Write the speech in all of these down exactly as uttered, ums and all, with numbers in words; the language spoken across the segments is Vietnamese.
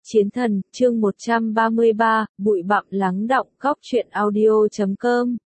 Chiến thần, chương một trăm ba mươi ba, bụi bặm lắng đọng, góc truyện audio chấm com.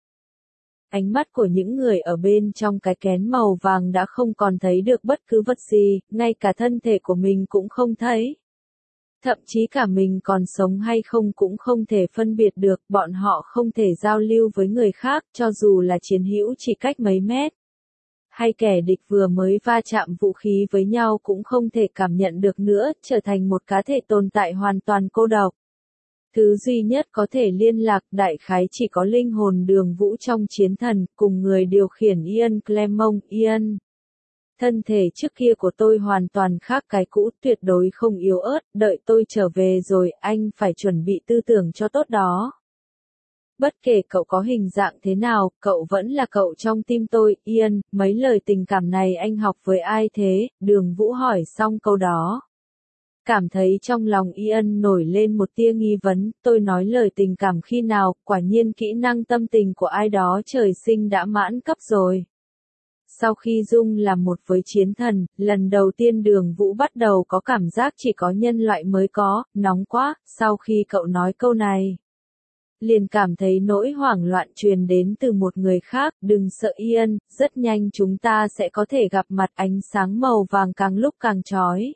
Ánh mắt của những người ở bên trong cái kén màu vàng đã không còn thấy được bất cứ vật gì, ngay cả thân thể của mình cũng không thấy. Thậm chí cả mình còn sống hay không cũng không thể phân biệt được, bọn họ không thể giao lưu với người khác, cho dù là chiến hữu chỉ cách mấy mét. Hay kẻ địch vừa mới va chạm vũ khí với nhau cũng không thể cảm nhận được nữa, trở thành một cá thể tồn tại hoàn toàn cô độc. Thứ duy nhất có thể liên lạc đại khái chỉ có linh hồn Đường Vũ trong chiến thần, cùng người điều khiển Ian Clement. Ian. Thân thể trước kia của tôi hoàn toàn khác cái cũ, tuyệt đối không yếu ớt, đợi tôi trở về rồi, anh phải chuẩn bị tư tưởng cho tốt đó. Bất kể cậu có hình dạng thế nào, cậu vẫn là cậu trong tim tôi. Ian, mấy lời tình cảm này anh học với ai thế? Đường Vũ hỏi xong câu đó. Cảm thấy trong lòng Ian nổi lên một tia nghi vấn, tôi nói lời tình cảm khi nào, quả nhiên kỹ năng tâm tình của ai đó trời sinh đã mãn cấp rồi. Sau khi Dung làm một với chiến thần, lần đầu tiên Đường Vũ bắt đầu có cảm giác chỉ có nhân loại mới có, nóng quá, sau khi cậu nói câu này. Liền cảm thấy nỗi hoảng loạn truyền đến từ một người khác, đừng sợ Ian, rất nhanh chúng ta sẽ có thể gặp mặt. Ánh sáng màu vàng càng lúc càng chói.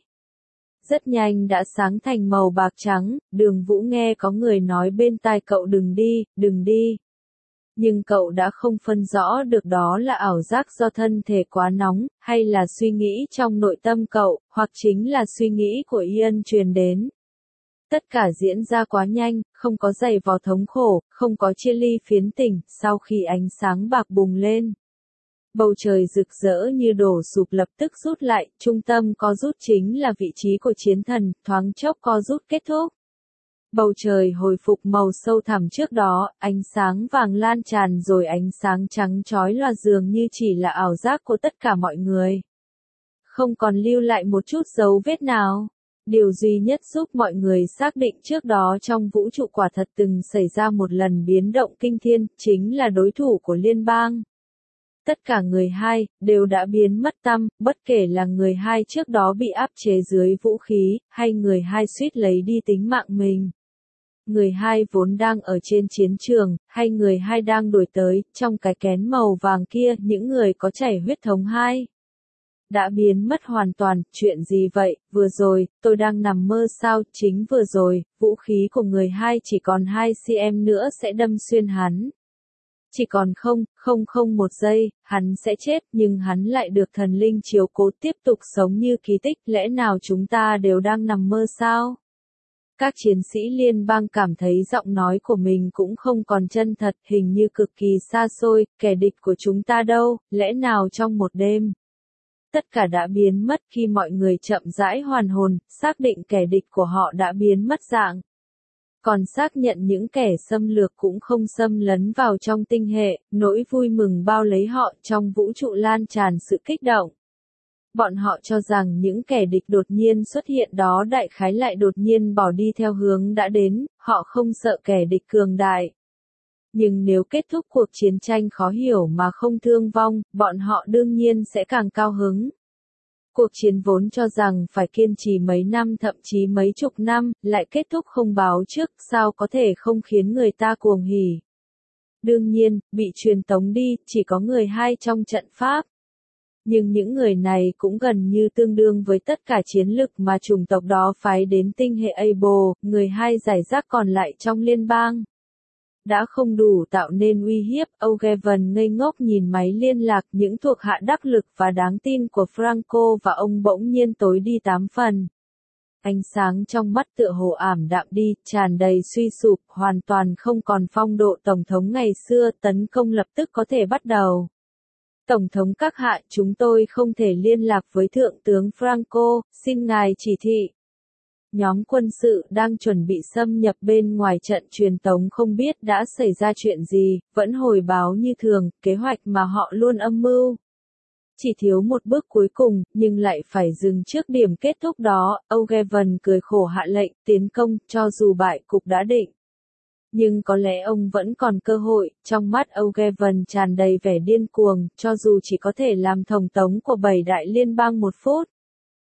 Rất nhanh đã sáng thành màu bạc trắng, Đường Vũ nghe có người nói bên tai cậu đừng đi, đừng đi. Nhưng cậu đã không phân rõ được đó là ảo giác do thân thể quá nóng, hay là suy nghĩ trong nội tâm cậu, hoặc chính là suy nghĩ của Ian truyền đến. Tất cả diễn ra quá nhanh, không có giày vò thống khổ, không có chia ly phiến tình, sau khi ánh sáng bạc bùng lên. Bầu trời rực rỡ như đổ sụp lập tức rút lại, trung tâm co rút chính là vị trí của chiến thần, thoáng chốc co rút kết thúc. Bầu trời hồi phục màu sâu thẳm trước đó, ánh sáng vàng lan tràn rồi ánh sáng trắng chói lòa dường như chỉ là ảo giác của tất cả mọi người. Không còn lưu lại một chút dấu vết nào. Điều duy nhất giúp mọi người xác định trước đó trong vũ trụ quả thật từng xảy ra một lần biến động kinh thiên, chính là đối thủ của liên bang. Tất cả người hai, đều đã biến mất tăm, bất kể là người hai trước đó bị áp chế dưới vũ khí, hay người hai suýt lấy đi tính mạng mình. Người hai vốn đang ở trên chiến trường, hay người hai đang đuổi tới, trong cái kén màu vàng kia, những người có chảy huyết thống hai. Đã biến mất hoàn toàn, chuyện gì vậy, vừa rồi, tôi đang nằm mơ sao, chính vừa rồi, vũ khí của người hai chỉ còn hai xăng-ti-mét nữa sẽ đâm xuyên hắn. Chỉ còn không, không không một giây, hắn sẽ chết, nhưng hắn lại được thần linh chiếu cố tiếp tục sống như kỳ tích, lẽ nào chúng ta đều đang nằm mơ sao? Các chiến sĩ liên bang cảm thấy giọng nói của mình cũng không còn chân thật, hình như cực kỳ xa xôi, kẻ địch của chúng ta đâu, lẽ nào trong một đêm? Tất cả đã biến mất khi mọi người chậm rãi hoàn hồn, xác định kẻ địch của họ đã biến mất dạng. Còn xác nhận những kẻ xâm lược cũng không xâm lấn vào trong tinh hệ, nỗi vui mừng bao lấy họ trong vũ trụ lan tràn sự kích động. Bọn họ cho rằng những kẻ địch đột nhiên xuất hiện đó đại khái lại đột nhiên bỏ đi theo hướng đã đến, họ không sợ kẻ địch cường đại. Nhưng nếu kết thúc cuộc chiến tranh khó hiểu mà không thương vong, bọn họ đương nhiên sẽ càng cao hứng. Cuộc chiến vốn cho rằng phải kiên trì mấy năm thậm chí mấy chục năm, lại kết thúc không báo trước, sao có thể không khiến người ta cuồng hỉ. Đương nhiên, bị truyền tống đi, chỉ có người hai trong trận pháp. Nhưng những người này cũng gần như tương đương với tất cả chiến lực mà chủng tộc đó phái đến tinh hệ Able, người hai giải rác còn lại trong liên bang. Đã không đủ tạo nên uy hiếp, Ogeven ngây ngốc nhìn máy liên lạc, những thuộc hạ đắc lực và đáng tin của Franco và ông bỗng nhiên tối đi tám phần. Ánh sáng trong mắt tựa hồ ảm đạm đi, tràn đầy suy sụp, hoàn toàn không còn phong độ Tổng thống ngày xưa, tấn công lập tức có thể bắt đầu. Tổng thống các hạ, chúng tôi không thể liên lạc với Thượng tướng Franco, xin ngài chỉ thị. Nhóm quân sự đang chuẩn bị xâm nhập bên ngoài trận truyền tống không biết đã xảy ra chuyện gì, vẫn hồi báo như thường, kế hoạch mà họ luôn âm mưu. Chỉ thiếu một bước cuối cùng, nhưng lại phải dừng trước điểm kết thúc đó, Ogeven cười khổ hạ lệnh, tiến công, cho dù bại cục đã định. Nhưng có lẽ ông vẫn còn cơ hội, trong mắt Ogeven tràn đầy vẻ điên cuồng, cho dù chỉ có thể làm thống tống của bảy đại liên bang một phút.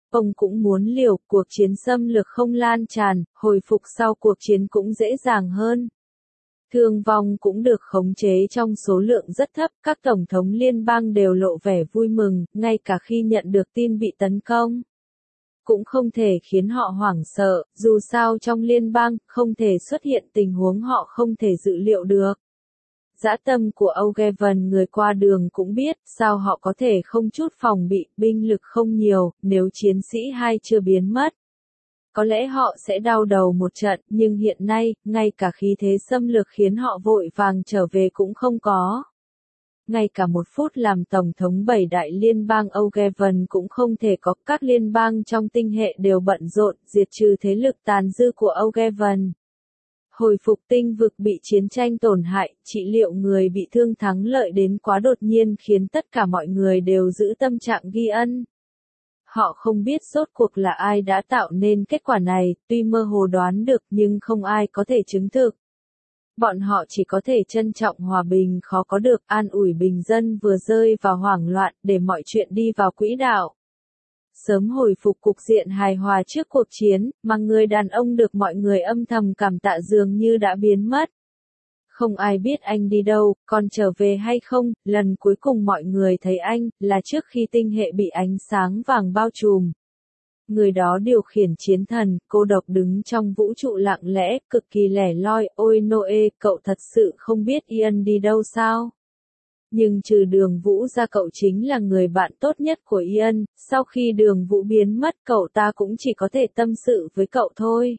ông cũng muốn liều, cuộc chiến xâm lược không lan tràn, hồi phục sau cuộc chiến cũng dễ dàng hơn. Thương vong cũng được khống chế trong số lượng rất thấp, các tổng thống liên bang đều lộ vẻ vui mừng, ngay cả khi nhận được tin bị tấn công. Cũng không thể khiến họ hoảng sợ, dù sao trong liên bang, không thể xuất hiện tình huống họ không thể dự liệu được. Dã tâm của O'Gavin người qua đường cũng biết, sao họ có thể không chút phòng bị, binh lực không nhiều, nếu chiến sĩ hai chưa biến mất. Có lẽ họ sẽ đau đầu một trận, nhưng hiện nay, ngay cả khí thế xâm lược khiến họ vội vàng trở về cũng không có. Ngay cả một phút làm Tổng thống bảy đại liên bang O'Gavin cũng không thể có, các liên bang trong tinh hệ đều bận rộn, diệt trừ thế lực tàn dư của O'Gavin. Hồi phục tinh vực bị chiến tranh tổn hại, trị liệu người bị thương thắng lợi đến quá đột nhiên khiến tất cả mọi người đều giữ tâm trạng ghi ân. Họ không biết rốt cuộc là ai đã tạo nên kết quả này, tuy mơ hồ đoán được nhưng không ai có thể chứng thực. Bọn họ chỉ có thể trân trọng hòa bình khó có được, an ủi bình dân vừa rơi vào hoảng loạn để mọi chuyện đi vào quỹ đạo. Sớm hồi phục cục diện hài hòa trước cuộc chiến, mà người đàn ông được mọi người âm thầm cảm tạ dường như đã biến mất. Không ai biết anh đi đâu, còn trở về hay không, lần cuối cùng mọi người thấy anh, là trước khi tinh hệ bị ánh sáng vàng bao trùm. Người đó điều khiển chiến thần, cô độc đứng trong vũ trụ lặng lẽ, cực kỳ lẻ loi, ôi Noe, cậu thật sự không biết Ian đi đâu sao? Nhưng trừ Đường Vũ ra cậu chính là người bạn tốt nhất của Ian, sau khi Đường Vũ biến mất cậu ta cũng chỉ có thể tâm sự với cậu thôi.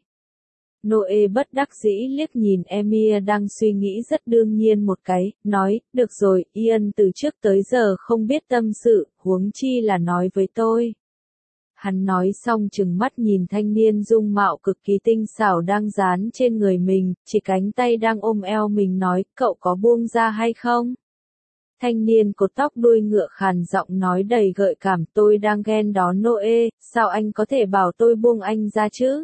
Noe bất đắc dĩ liếc nhìn Emir đang suy nghĩ rất đương nhiên một cái, nói, được rồi, Ian từ trước tới giờ không biết tâm sự, huống chi là nói với tôi. Hắn nói xong trừng mắt nhìn thanh niên dung mạo cực kỳ tinh xảo đang dán trên người mình, chỉ cánh tay đang ôm eo mình nói, cậu có buông ra hay không? Thanh niên cột tóc đuôi ngựa khàn giọng nói đầy gợi cảm, tôi đang ghen đó Noe, sao anh có thể bảo tôi buông anh ra chứ?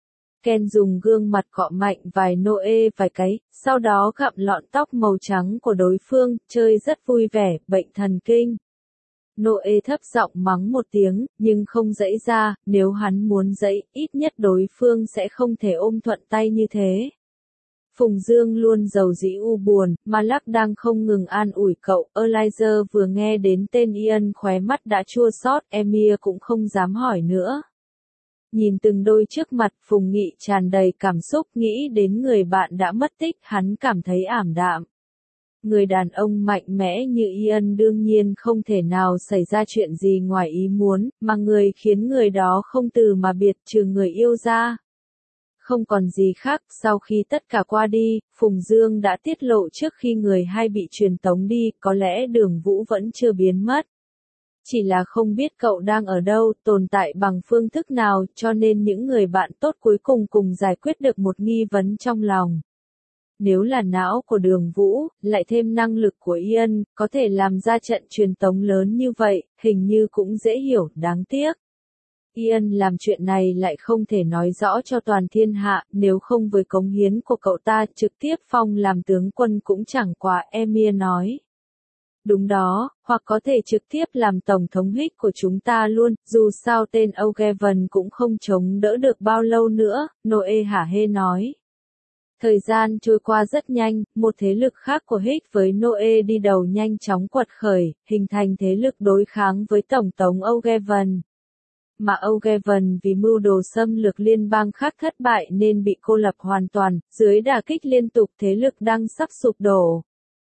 Ken dùng gương mặt cọ mạnh vài Noe vài cái, sau đó gặm lọn tóc màu trắng của đối phương, chơi rất vui vẻ, bệnh thần kinh. Noe thấp giọng mắng một tiếng, nhưng không dãy ra, nếu hắn muốn dãy, ít nhất đối phương sẽ không thể ôm thuận tay như thế. Phùng Dương luôn giàu dĩ u buồn, Malak đang không ngừng an ủi cậu, Elijah vừa nghe đến tên Ian khóe mắt đã chua xót, Emir cũng không dám hỏi nữa. Nhìn từng đôi trước mặt, Phùng Nghị tràn đầy cảm xúc nghĩ đến người bạn đã mất tích, hắn cảm thấy ảm đạm. Người đàn ông mạnh mẽ như Ian đương nhiên không thể nào xảy ra chuyện gì ngoài ý muốn, mà người khiến người đó không từ mà biệt trừ người yêu ra. Không còn gì khác, sau khi tất cả qua đi, Phùng Dương đã tiết lộ trước khi người hai bị truyền tống đi, có lẽ Đường Vũ vẫn chưa biến mất. Chỉ là không biết cậu đang ở đâu, tồn tại bằng phương thức nào, cho nên những người bạn tốt cuối cùng cùng giải quyết được một nghi vấn trong lòng. Nếu là não của Đường Vũ, lại thêm năng lực của Ian, có thể làm ra trận truyền tống lớn như vậy, hình như cũng dễ hiểu, đáng tiếc. Ian làm chuyện này lại không thể nói rõ cho toàn thiên hạ, nếu không với cống hiến của cậu ta trực tiếp phong làm tướng quân cũng chẳng quá, Emir nói. Đúng đó, hoặc có thể trực tiếp làm tổng thống hích của chúng ta luôn, dù sao tên O'Gavin cũng không chống đỡ được bao lâu nữa, Noe hả hê nói. Thời gian trôi qua rất nhanh, một thế lực khác của Hích với Noe đi đầu nhanh chóng quật khởi, hình thành thế lực đối kháng với Tổng thống O'Gavin. Mà O'Gavin vì mưu đồ xâm lược liên bang khác thất bại nên bị cô lập hoàn toàn, dưới đả kích liên tục thế lực đang sắp sụp đổ.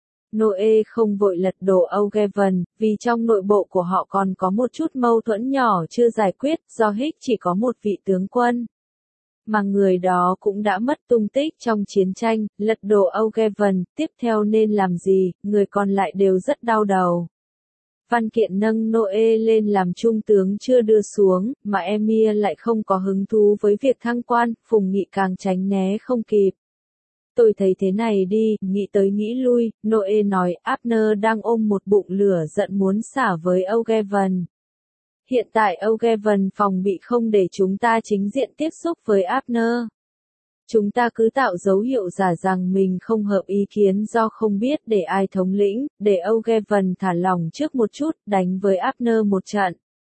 Noe không vội lật đổ O'Gavin, vì trong nội bộ của họ còn có một chút mâu thuẫn nhỏ chưa giải quyết, do Hích chỉ có một vị tướng quân. Mà người đó cũng đã mất tung tích trong chiến tranh, lật đổ O'Gavin, tiếp theo nên làm gì, người còn lại đều rất đau đầu. Văn kiện nâng Noe lên làm trung tướng chưa đưa xuống, mà Emir lại không có hứng thú với việc thăng quan, Phùng Nghị càng tránh né không kịp. Tôi thấy thế này đi, nghĩ tới nghĩ lui, Noe nói, Abner đang ôm một bụng lửa giận muốn xả với O'Gavin. Hiện tại O'Gavin phòng bị không để chúng ta chính diện tiếp xúc với Abner. Chúng ta cứ tạo dấu hiệu giả rằng mình không hợp ý kiến do không biết để ai thống lĩnh, để O'Gavin thả lỏng trước một chút, đánh với Abner một trận.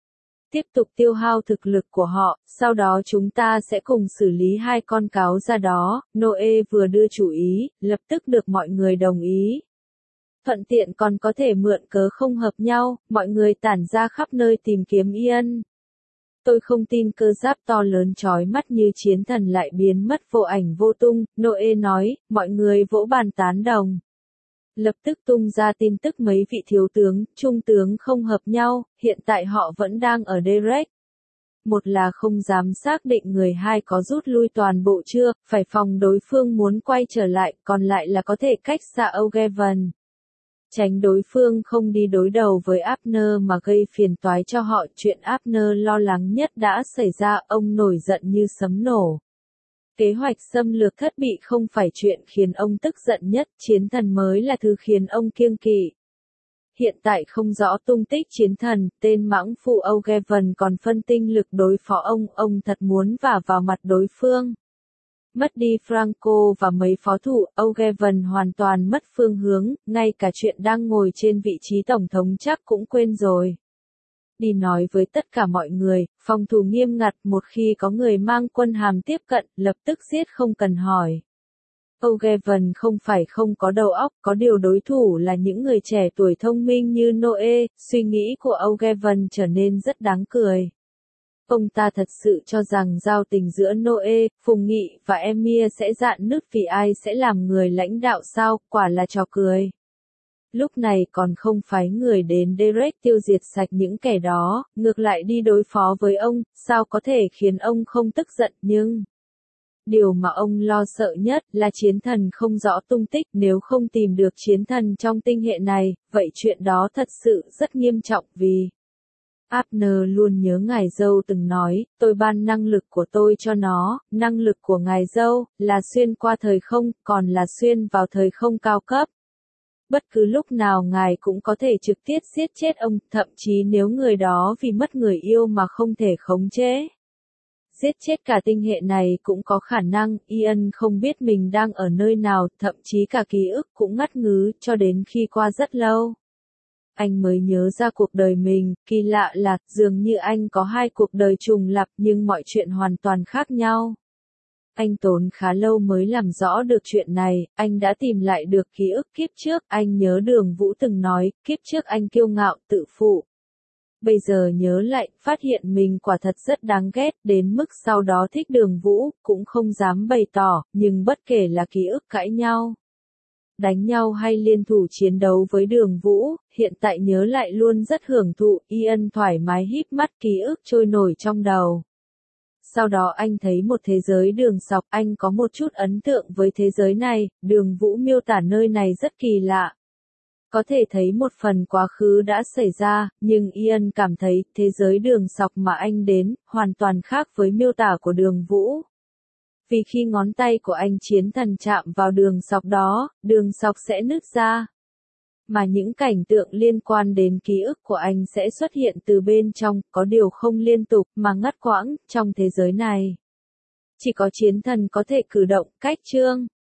tiếp tục tiêu hao thực lực của họ, sau đó chúng ta sẽ cùng xử lý hai con cáo ra đó. Noe vừa đưa chủ ý, lập tức được mọi người đồng ý. Thuận tiện còn có thể mượn cớ không hợp nhau, mọi người tản ra khắp nơi tìm kiếm Ian. Tôi không tin cơ giáp to lớn chói mắt như chiến thần lại biến mất vô ảnh vô tung, Noe nói, mọi người vỗ bàn tán đồng. Lập tức tung ra tin tức mấy vị thiếu tướng, trung tướng không hợp nhau, hiện tại họ vẫn đang ở Derek. Một là không dám xác định người hai có rút lui toàn bộ chưa, phải phòng đối phương muốn quay trở lại, còn lại là có thể cách xa Ogeven. Tránh đối phương không đi đối đầu với Abner mà gây phiền toái cho họ. Chuyện Abner lo lắng nhất đã xảy ra, ông nổi giận như sấm nổ. Kế hoạch xâm lược thất bị không phải chuyện khiến ông tức giận nhất, chiến thần mới là thứ khiến ông kiêng kỵ. Hiện tại không rõ tung tích chiến thần, tên mãng phụ Ogeven còn phân tinh lực đối phó ông, ông thật muốn vả vào mặt đối phương. Mất đi Franco và mấy phó thủ, Ogeven hoàn toàn mất phương hướng, ngay cả chuyện đang ngồi trên vị trí tổng thống chắc cũng quên rồi. Đi nói với tất cả mọi người, phòng thủ nghiêm ngặt, một khi có người mang quân hàm tiếp cận, lập tức giết không cần hỏi. Ogeven không phải không có đầu óc, có điều đối thủ là những người trẻ tuổi thông minh như Noe, suy nghĩ của Ogeven trở nên rất đáng cười. Ông ta thật sự cho rằng giao tình giữa Noe, Phùng Nghị và Emir sẽ rạn nứt vì ai sẽ làm người lãnh đạo sao, quả là trò cười. Lúc này còn không phái người đến Derek tiêu diệt sạch những kẻ đó, ngược lại đi đối phó với ông, sao có thể khiến ông không tức giận, nhưng... Điều mà ông lo sợ nhất là chiến thần không rõ tung tích, nếu không tìm được chiến thần trong tinh hệ này, vậy chuyện đó thật sự rất nghiêm trọng vì... Abner luôn nhớ ngài dâu từng nói, tôi ban năng lực của tôi cho nó, năng lực của ngài dâu, là xuyên qua thời không, còn là xuyên vào thời không cao cấp. Bất cứ lúc nào ngài cũng có thể trực tiếp giết chết ông, thậm chí nếu người đó vì mất người yêu mà không thể khống chế. Giết chết cả tinh hệ này cũng có khả năng, Ian không biết mình đang ở nơi nào, thậm chí cả ký ức cũng ngắt ngứ, cho đến khi qua rất lâu. Anh mới nhớ ra cuộc đời mình, kỳ lạ là, dường như anh có hai cuộc đời trùng lặp nhưng mọi chuyện hoàn toàn khác nhau. Anh tốn khá lâu mới làm rõ được chuyện này, anh đã tìm lại được ký ức kiếp trước, anh nhớ Đường Vũ từng nói, kiếp trước anh kiêu ngạo, tự phụ. Bây giờ nhớ lại, phát hiện mình quả thật rất đáng ghét, đến mức sau đó thích Đường Vũ, cũng không dám bày tỏ, nhưng bất kể là ký ức cãi nhau, đánh nhau hay liên thủ chiến đấu với Đường Vũ, hiện tại nhớ lại luôn rất hưởng thụ, Ian thoải mái híp mắt, ký ức trôi nổi trong đầu. Sau đó anh thấy một thế giới đường sọc, anh có một chút ấn tượng với thế giới này, Đường Vũ miêu tả nơi này rất kỳ lạ. Có thể thấy một phần quá khứ đã xảy ra, nhưng Ian cảm thấy thế giới đường sọc mà anh đến, hoàn toàn khác với miêu tả của Đường Vũ. Vì khi ngón tay của anh chiến thần chạm vào đường sọc đó, đường sọc sẽ nứt ra. Mà những cảnh tượng liên quan đến ký ức của anh sẽ xuất hiện từ bên trong, có điều không liên tục mà ngắt quãng, trong thế giới này. Chỉ có chiến thần có thể cử động, cách chương.